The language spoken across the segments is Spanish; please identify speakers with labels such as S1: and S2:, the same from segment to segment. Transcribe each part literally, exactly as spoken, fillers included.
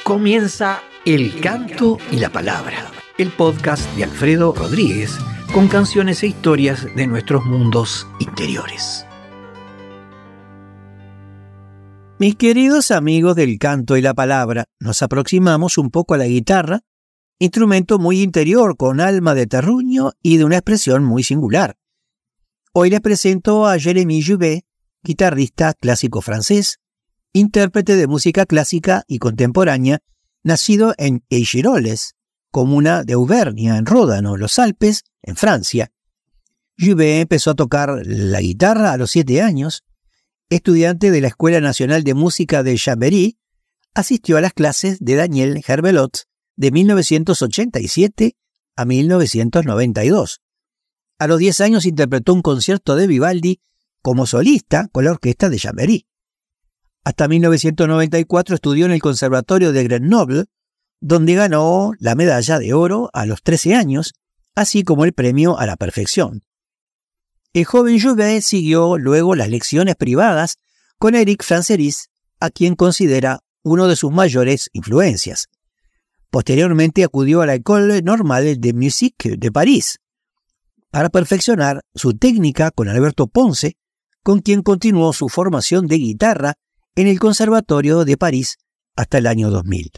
S1: Comienza El Canto y la Palabra, el podcast de Alfredo Rodríguez con canciones e historias de nuestros mundos interiores.
S2: Mis queridos amigos del canto y la palabra, nos aproximamos un poco a la guitarra, instrumento muy interior con alma de terruño y de una expresión muy singular. Hoy les presento a Jérémy Joubert, guitarrista clásico francés, intérprete de música clásica y contemporánea, nacido en Échirolles, comuna de Auvernia, en Ródano, los Alpes, en Francia. Joubert empezó a tocar la guitarra a los siete años. Estudiante de la Escuela Nacional de Música de Chambéry, asistió a las clases de Daniel Herbelot de mil novecientos ochenta y siete a mil novecientos noventa y dos. A los diez años interpretó un concierto de Vivaldi como solista con la orquesta de Chambéry. Hasta mil novecientos noventa y cuatro estudió en el Conservatorio de Grenoble, donde ganó la medalla de oro a los trece años, así como el premio a la perfección. El joven Joubert siguió luego las lecciones privadas con Éric Franceris, a quien considera uno de sus mayores influencias. Posteriormente acudió a la École Normale de Musique de París para perfeccionar su técnica con Alberto Ponce, con quien continuó su formación de guitarra en el Conservatorio de París hasta el año dos mil.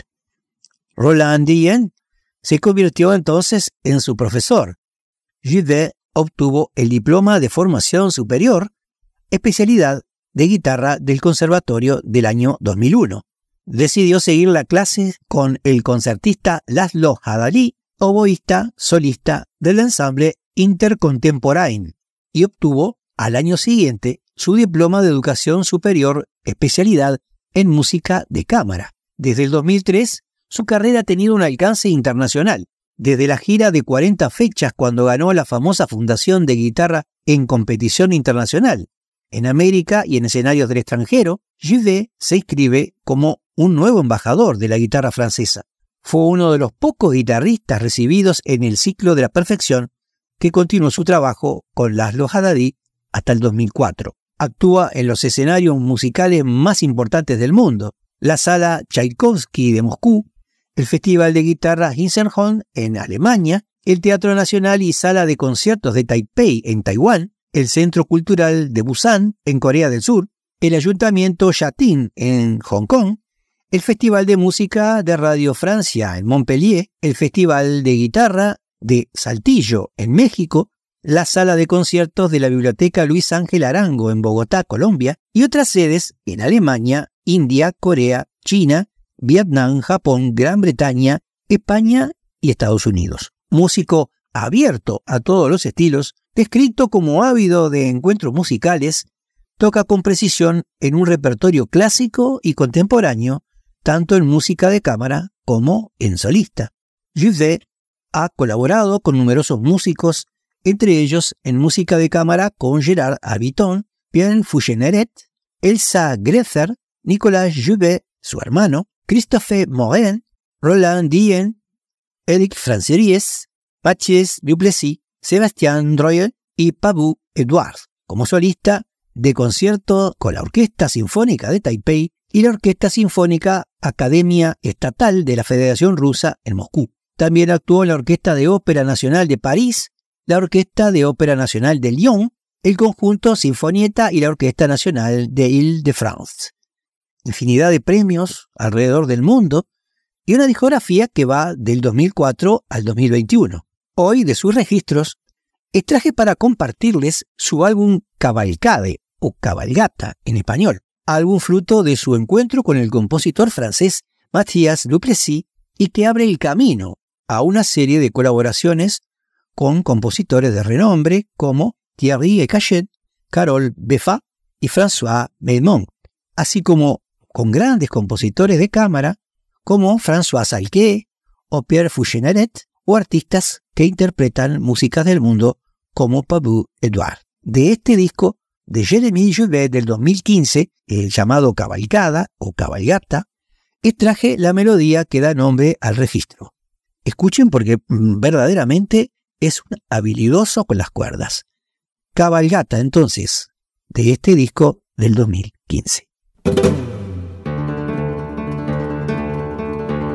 S2: Roland Dien se convirtió entonces en su profesor. Joubert obtuvo el diploma de formación superior, especialidad de guitarra del Conservatorio del año dos mil uno. Decidió seguir la clase con el concertista Laszlo Hadali, oboísta solista del ensamble Intercontemporain, y obtuvo al año siguiente su diploma de educación superior, especialidad en música de cámara. Desde el dos mil tres, su carrera ha tenido un alcance internacional. Desde la gira de cuarenta fechas cuando ganó la famosa Fundación de Guitarra en competición internacional. En América y en escenarios del extranjero, Joubert se inscribe como un nuevo embajador de la guitarra francesa. Fue uno de los pocos guitarristas recibidos en el ciclo de la perfección que continuó su trabajo con Laszlo Hadali hasta el dos mil cuatro. Actúa en los escenarios musicales más importantes del mundo, la Sala Tchaikovsky de Moscú, el Festival de Guitarra Inserholm en Alemania, el Teatro Nacional y Sala de Conciertos de Taipei en Taiwán, el Centro Cultural de Busan en Corea del Sur, el Ayuntamiento Yatin en Hong Kong, el Festival de Música de Radio Francia en Montpellier, el Festival de Guitarra de Saltillo en México, la Sala de Conciertos de la Biblioteca Luis Ángel Arango en Bogotá, Colombia, y otras sedes en Alemania, India, Corea, China, Vietnam, Japón, Gran Bretaña, España y Estados Unidos. Músico abierto a todos los estilos, descrito como ávido de encuentros musicales, toca con precisión en un repertorio clásico y contemporáneo, tanto en música de cámara como en solista. Joubert ha colaborado con numerosos músicos, entre ellos en música de cámara con Gérard Habiton, Pierre Foucheneret, Elsa Grether, Nicolas Joubert, su hermano, Christophe Morin, Roland Dien, Éric Franceris, Mathias Duplessis, Sébastien Droyer y Pablo Edouard, como solista de concierto con la Orquesta Sinfónica de Taipei y la Orquesta Sinfónica Academia Estatal de la Federación Rusa en Moscú. También actuó en la Orquesta de Ópera Nacional de París, la Orquesta de Ópera Nacional de Lyon, el Conjunto Sinfonietta y la Orquesta Nacional de Île-de-France. Infinidad de premios alrededor del mundo y una discografía que va del dos mil cuatro al dos mil veintiuno. Hoy, de sus registros, extraje para compartirles su álbum Cavalcade o Cabalgata en español, álbum fruto de su encuentro con el compositor francés Mathias Duplessis y que abre el camino a una serie de colaboraciones con compositores de renombre como Thierry Ecachet, Carole Beffa y François Belmont, así como con grandes compositores de cámara como François Salqué o Pierre Foucheneret o artistas que interpretan músicas del mundo como Pablo Edouard. De este disco de Jérémy Joubert del dos mil quince, el llamado Cavalcada o Cabalgata, extraje la melodía que da nombre al registro. Escuchen porque mmm, verdaderamente es un habilidoso con las cuerdas. Cabalgata, entonces, de este disco del dos mil quince.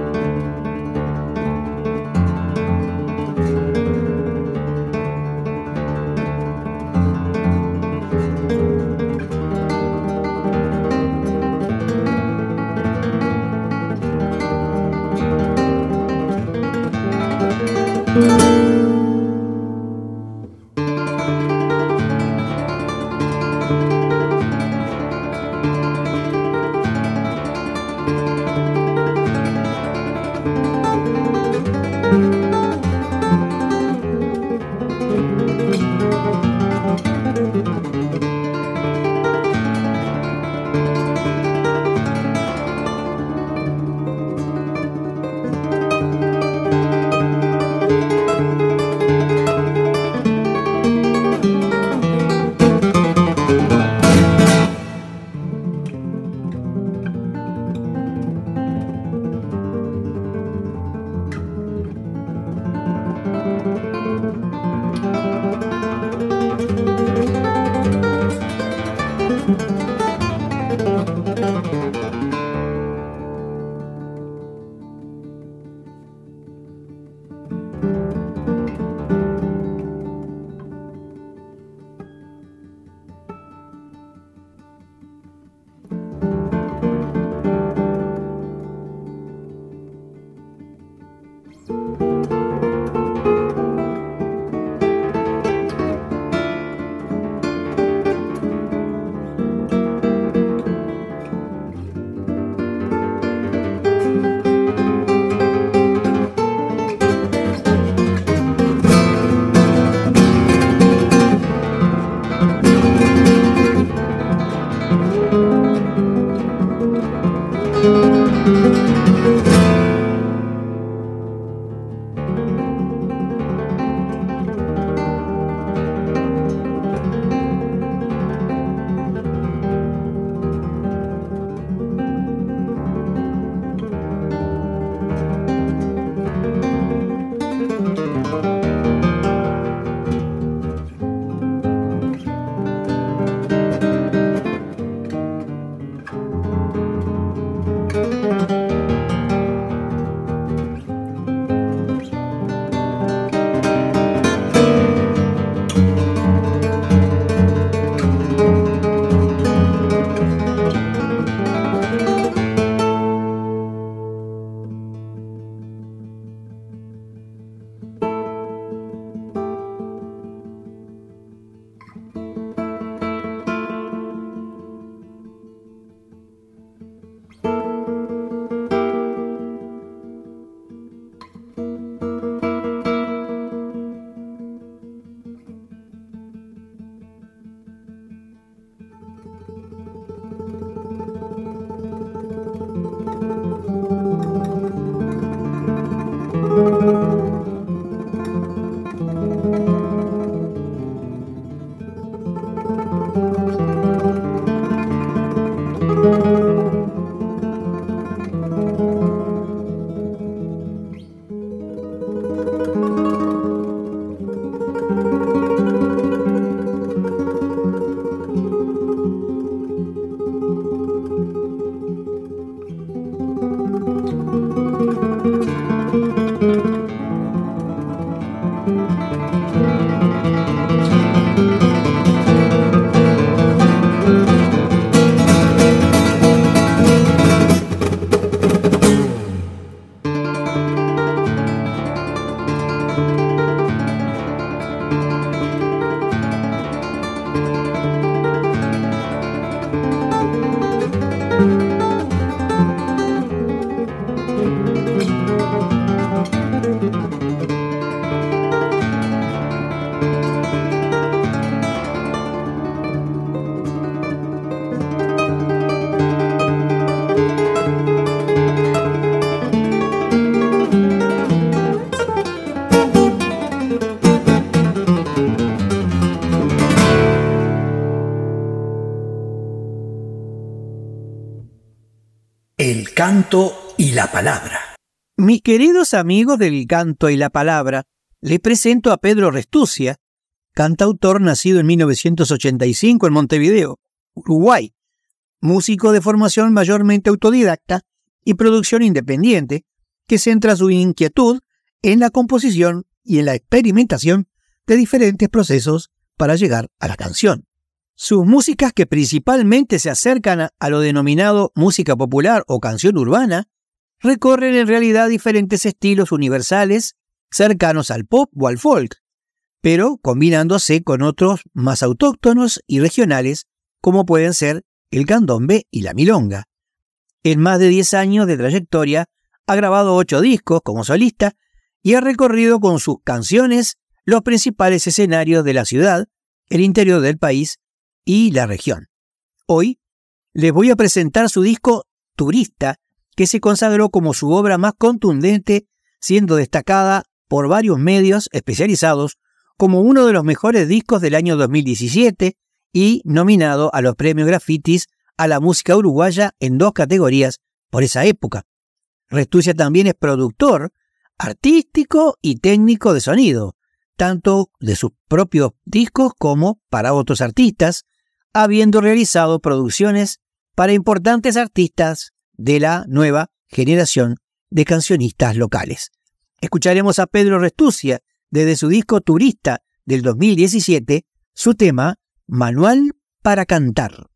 S1: El canto y la palabra.
S2: Mis queridos amigos del canto y la palabra, les presento a Pedro Restuccia, cantautor nacido en mil novecientos ochenta y cinco en Montevideo, Uruguay, músico de formación mayormente autodidacta y producción independiente, que centra su inquietud en la composición y en la experimentación de diferentes procesos para llegar a la canción. Sus músicas, que principalmente se acercan a, a lo denominado música popular o canción urbana, recorren en realidad diferentes estilos universales cercanos al pop o al folk, pero combinándose con otros más autóctonos y regionales, como pueden ser el candombe y la milonga. En más de diez años de trayectoria, ha grabado ocho discos como solista y ha recorrido con sus canciones los principales escenarios de la ciudad, el interior del país y la región. Hoy les voy a presentar su disco Turista, que se consagró como su obra más contundente, siendo destacada por varios medios especializados como uno de los mejores discos del año dos mil diecisiete y nominado a los premios Grafitis a la música uruguaya en dos categorías por esa época. Restuccia también es productor, artístico y técnico de sonido, tanto de sus propios discos como para otros artistas, habiendo realizado producciones para importantes artistas de la nueva generación de cancionistas locales. Escucharemos a Pedro Restuccia desde su disco Turista del dos mil diecisiete, su tema Manual para cantar.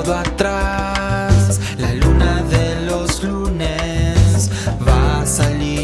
S3: La luna de los lunes va a salir.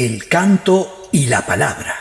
S1: El canto y la palabra.